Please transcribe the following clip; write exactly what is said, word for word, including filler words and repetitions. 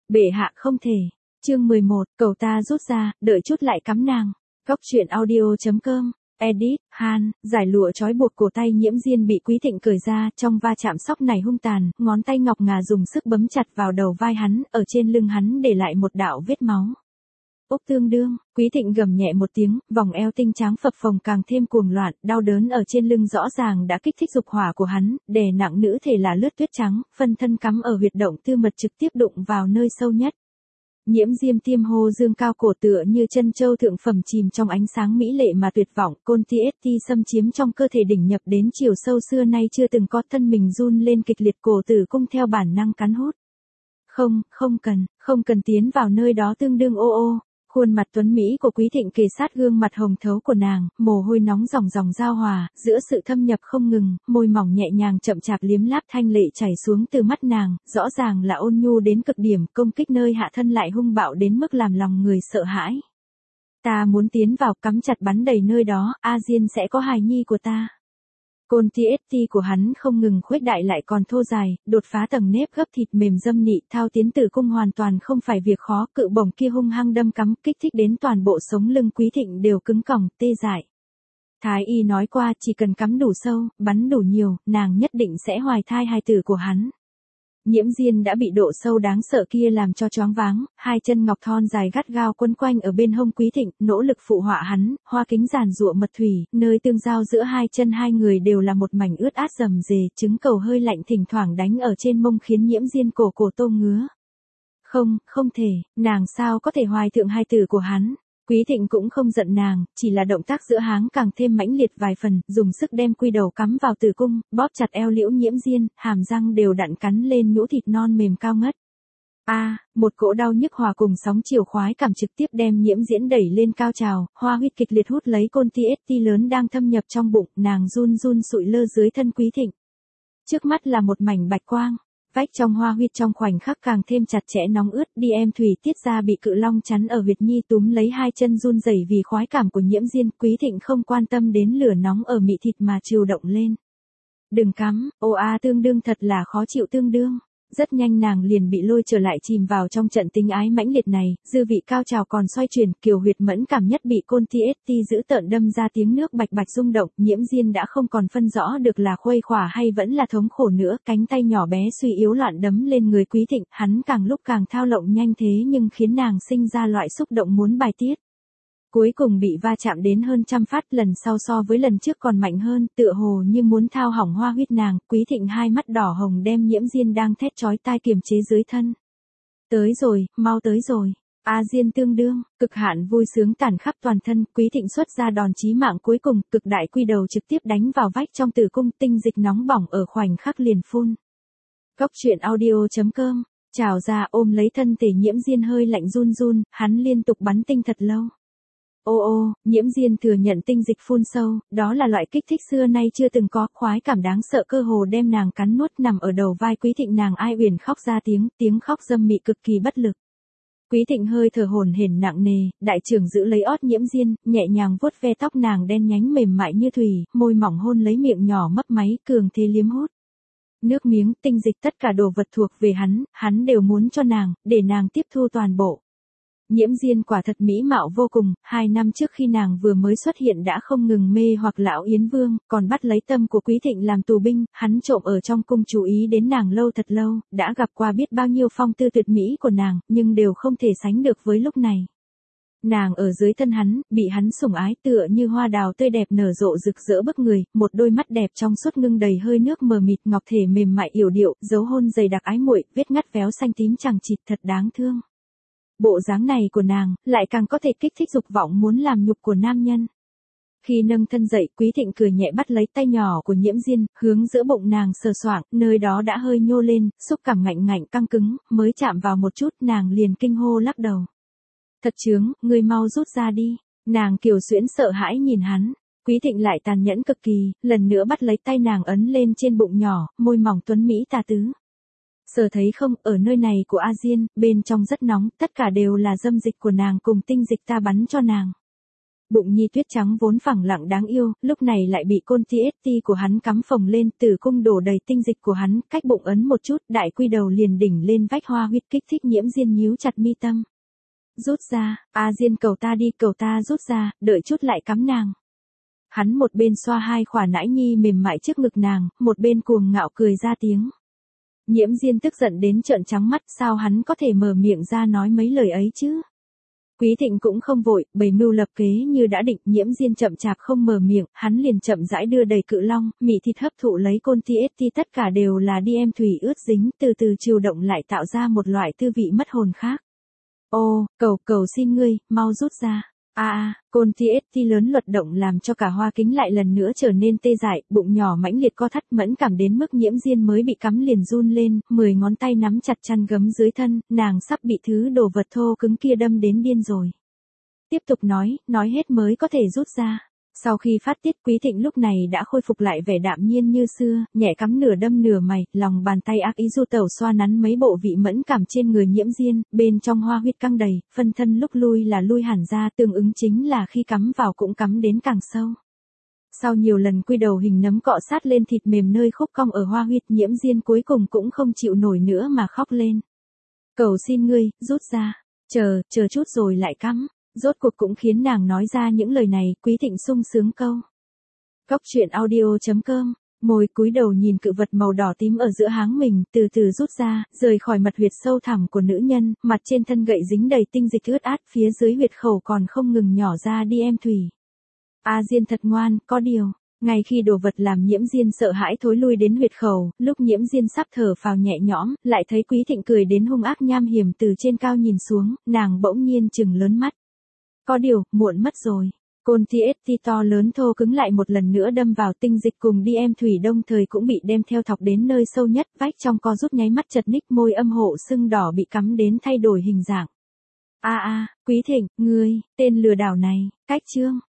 Bệ hạ không thể. Chương mười một, cầu ta rút ra, đợi chút lại cắm nàng. Góc truyện audio.com. Edit, Han, giải lụa trói buộc cổ tay Nhiễm Diên bị Quý Thịnh cởi ra, trong va chạm sóc này hung tàn, ngón tay ngọc ngà dùng sức bấm chặt vào đầu vai hắn, ở trên lưng hắn để lại một đạo vết máu. Úc tương đương, Quý Thịnh gầm nhẹ một tiếng, vòng eo tinh tráng phập phồng càng thêm cuồng loạn, đau đớn ở trên lưng rõ ràng đã kích thích dục hỏa của hắn, đè nặng nữ thể là lướt tuyết trắng, phân thân cắm ở huyệt động tư mật trực tiếp đụng vào nơi sâu nhất. Nhiễm Diêm tiêm hô dương cao cổ tựa như chân châu thượng phẩm chìm trong ánh sáng mỹ lệ mà tuyệt vọng, côn ti ét ti xâm chiếm trong cơ thể đỉnh nhập đến chiều sâu xưa nay chưa từng có, thân mình run lên kịch liệt, cổ tử cung theo bản năng cắn hút. Không, không cần, không cần tiến vào nơi đó tương đương ô ô. Khuôn mặt tuấn Mỹ của Quý Thịnh kề sát gương mặt hồng thấu của nàng, mồ hôi nóng ròng ròng giao hòa, giữa sự thâm nhập không ngừng, môi mỏng nhẹ nhàng chậm chạp liếm láp thanh lệ chảy xuống từ mắt nàng, rõ ràng là ôn nhu đến cực điểm, công kích nơi hạ thân lại hung bạo đến mức làm lòng người sợ hãi. Ta muốn tiến vào, cắm chặt bắn đầy nơi đó, A Diên sẽ có hài nhi của ta. Côn ti ét ti của hắn không ngừng khuếch đại lại còn thô dài, đột phá tầng nếp gấp thịt mềm dâm nị, thao tiến tử cung hoàn toàn không phải việc khó, cự bổng kia hung hăng đâm cắm, kích thích đến toàn bộ sống lưng Quý Thịnh đều cứng còng, tê dại. Thái y nói qua chỉ cần cắm đủ sâu, bắn đủ nhiều, nàng nhất định sẽ hoài thai hài tử của hắn. Nhiễm Diên đã bị độ sâu đáng sợ kia làm cho choáng váng, hai chân ngọc thon dài gắt gao quấn quanh ở bên hông Quý Thịnh, nỗ lực phụ họa hắn, hoa kính giàn giụa mật thủy, nơi tương giao giữa hai chân hai người đều là một mảnh ướt át rầm rề, trứng cầu hơi lạnh thỉnh thoảng đánh ở trên mông khiến Nhiễm Diên cổ cổ tô ngứa. Không, không thể, nàng sao có thể hoài thượng hai tử của hắn. Quý Thịnh cũng không giận nàng, chỉ là động tác giữa háng càng thêm mãnh liệt vài phần, dùng sức đem quy đầu cắm vào tử cung, bóp chặt eo Liễu Nhiễm Diên, hàm răng đều đặn cắn lên nhũ thịt non mềm cao ngất. A, à, một cỗ đau nhức hòa cùng sóng chiều khoái cảm trực tiếp đem Nhiễm Diễn đẩy lên cao trào, hoa huyết kịch liệt hút lấy côn ti ét ti lớn đang thâm nhập trong bụng, nàng run run sụi lơ dưới thân Quý Thịnh. Trước mắt là một mảnh bạch quang. Vách trong hoa huyết trong khoảnh khắc càng thêm chặt chẽ nóng ướt, đi em thủy tiết ra bị cự long chắn ở huyệt nhi, túm lấy hai chân run rẩy vì khoái cảm của Nhiễm Diên. Quý Thịnh không quan tâm đến lửa nóng ở mị thịt mà trừu động lên. Đừng cắm, ô a tương đương thật là khó chịu tương đương. Rất nhanh nàng liền bị lôi trở lại chìm vào trong trận tình ái mãnh liệt này, dư vị cao trào còn xoay chuyển, kiều huyệt mẫn cảm nhất bị côn ti ét ti giữ tợn đâm ra tiếng nước bạch bạch rung động, Nhiễm Diên đã không còn phân rõ được là khuây khỏa hay vẫn là thống khổ nữa, cánh tay nhỏ bé suy yếu loạn đấm lên người Quý Thịnh, hắn càng lúc càng thao lộng nhanh thế nhưng khiến nàng sinh ra loại xúc động muốn bài tiết. Cuối cùng bị va chạm đến hơn trăm phát, lần sau so với lần trước còn mạnh hơn, tựa hồ như muốn thao hỏng hoa huyết nàng, Quý Thịnh hai mắt đỏ hồng đem Nhiễm Diên đang thét chói tai kiềm chế dưới thân. Tới rồi, mau tới rồi. A Diên tương đương, cực hạn vui sướng tản khắp toàn thân, Quý Thịnh xuất ra đòn chí mạng cuối cùng, cực đại quy đầu trực tiếp đánh vào vách trong tử cung, tinh dịch nóng bỏng ở khoảnh khắc liền phun. Góc truyện audio.com, trào ra ôm lấy thân thể Nhiễm Diên hơi lạnh run run, hắn liên tục bắn tinh thật lâu. Ô ô, Nhiễm Diên thừa nhận tinh dịch phun sâu, đó là loại kích thích xưa nay chưa từng có, khoái cảm đáng sợ cơ hồ đem nàng cắn nuốt, nằm ở đầu vai Quý Thịnh nàng ai uyển khóc ra tiếng, tiếng khóc dâm mị cực kỳ bất lực. Quý Thịnh hơi thở hổn hển nặng nề, đại trưởng giữ lấy ót Nhiễm Diên, nhẹ nhàng vuốt ve tóc nàng đen nhánh mềm mại như thủy, môi mỏng hôn lấy miệng nhỏ mấp máy, cường thế liếm hút. Nước miếng, tinh dịch tất cả đồ vật thuộc về hắn, hắn đều muốn cho nàng, để nàng tiếp thu toàn bộ. Nhiễm Diên quả thật mỹ mạo vô cùng, hai năm trước khi nàng vừa mới xuất hiện đã không ngừng mê hoặc lão Yến Vương, còn bắt lấy tâm của Quý Thịnh làm tù binh, hắn trộm ở trong cung chú ý đến nàng lâu thật lâu, đã gặp qua biết bao nhiêu phong tư tuyệt mỹ của nàng, nhưng đều không thể sánh được với lúc này. Nàng ở dưới thân hắn, bị hắn sủng ái tựa như hoa đào tươi đẹp nở rộ rực rỡ bức người, một đôi mắt đẹp trong suốt ngưng đầy hơi nước mờ mịt, ngọc thể mềm mại yểu điệu, dấu hôn dày đặc ái muội, vết ngắt véo xanh tím chằng chịt thật đáng thương. Bộ dáng này của nàng, lại càng có thể kích thích dục vọng muốn làm nhục của nam nhân. Khi nâng thân dậy, Quý Thịnh cười nhẹ bắt lấy tay nhỏ của Nhiễm Diên, hướng giữa bụng nàng sờ soạng, nơi đó đã hơi nhô lên, xúc cảm ngạnh ngạnh căng cứng, mới chạm vào một chút, nàng liền kinh hô lắc đầu. Thật chướng, ngươi mau rút ra đi. Nàng kiều xuyễn sợ hãi nhìn hắn. Quý Thịnh lại tàn nhẫn cực kỳ, lần nữa bắt lấy tay nàng ấn lên trên bụng nhỏ, môi mỏng tuấn mỹ tà tứ. Sờ thấy không, ở nơi này của A Diên, bên trong rất nóng, tất cả đều là dâm dịch của nàng cùng tinh dịch ta bắn cho nàng. Bụng nhi tuyết trắng vốn phẳng lặng đáng yêu, lúc này lại bị côn tê ét tê của hắn cắm phồng lên, tử cung đổ đầy tinh dịch của hắn, cách bụng ấn một chút, đại quy đầu liền đỉnh lên vách hoa huyết, kích thích Nhiễm Diên nhíu chặt mi tâm. Rút ra, A Diên cầu ta đi, cầu ta rút ra, đợi chút lại cắm nàng. Hắn một bên xoa hai khỏa nãi nhi mềm mại trước ngực nàng, một bên cuồng ngạo cười ra tiếng. Nhiễm Diên tức giận đến trợn trắng mắt, sao hắn có thể mở miệng ra nói mấy lời ấy chứ? Quý Thịnh cũng không vội, bày mưu lập kế như đã định, Nhiễm Diên chậm chạp không mở miệng, hắn liền chậm rãi đưa đầy cự long, mị thịt hấp thụ lấy côn tê ét tê, tất cả đều là đi em thủy ướt dính, từ từ chiều động lại tạo ra một loại tư vị mất hồn khác. Ô, cầu cầu xin ngươi, mau rút ra. A a, côn tê ét tê lớn luật động làm cho cả hoa kính lại lần nữa trở nên tê dại, bụng nhỏ mãnh liệt co thắt, mẫn cảm đến mức Nhiễm Diên mới bị cắm liền run lên, mười ngón tay nắm chặt chăn gấm dưới thân, nàng sắp bị thứ đồ vật thô cứng kia đâm đến điên rồi. Tiếp tục nói, nói hết mới có thể rút ra. Sau khi phát tiết, Quý Thịnh lúc này đã khôi phục lại vẻ đạm nhiên như xưa, nhẹ cắm nửa đâm nửa mày, lòng bàn tay ác ý du tẩu xoa nắn mấy bộ vị mẫn cảm trên người Nhiễm Diên, bên trong hoa huyết căng đầy, phân thân lúc lui là lui hẳn ra, tương ứng chính là khi cắm vào cũng cắm đến càng sâu. Sau nhiều lần quy đầu hình nấm cọ sát lên thịt mềm nơi khúc cong ở hoa huyết, Nhiễm Diên cuối cùng cũng không chịu nổi nữa mà khóc lên. Cầu xin ngươi, rút ra, chờ, chờ chút rồi lại cắm. Rốt cuộc cũng khiến nàng nói ra những lời này, Quý Thịnh sung sướng câu. Cóc truyện audio chấm com, môi cúi đầu nhìn cự vật màu đỏ tím ở giữa háng mình, từ từ rút ra, rời khỏi mật huyệt sâu thẳm của nữ nhân, mặt trên thân gậy dính đầy tinh dịch ướt át, phía dưới huyệt khẩu còn không ngừng nhỏ ra đi em thủy. A Diên thật ngoan, có điều, ngay khi đồ vật làm Nhiễm Diên sợ hãi thối lui đến huyệt khẩu, lúc Nhiễm Diên sắp thở phào nhẹ nhõm, lại thấy Quý Thịnh cười đến hung ác nham hiểm từ trên cao nhìn xuống, nàng bỗng nhiên trừng lớn mắt. Có điều, muộn mất rồi. Côn tê ét tê to lớn thô cứng lại một lần nữa đâm vào, tinh dịch cùng đi em thủy đồng thời cũng bị đem theo thọc đến nơi sâu nhất, vách trong co rút nháy mắt chật ních, môi âm hộ sưng đỏ bị cắm đến thay đổi hình dạng. A a, Quý Thịnh, ngươi, tên lừa đảo này, cách chương.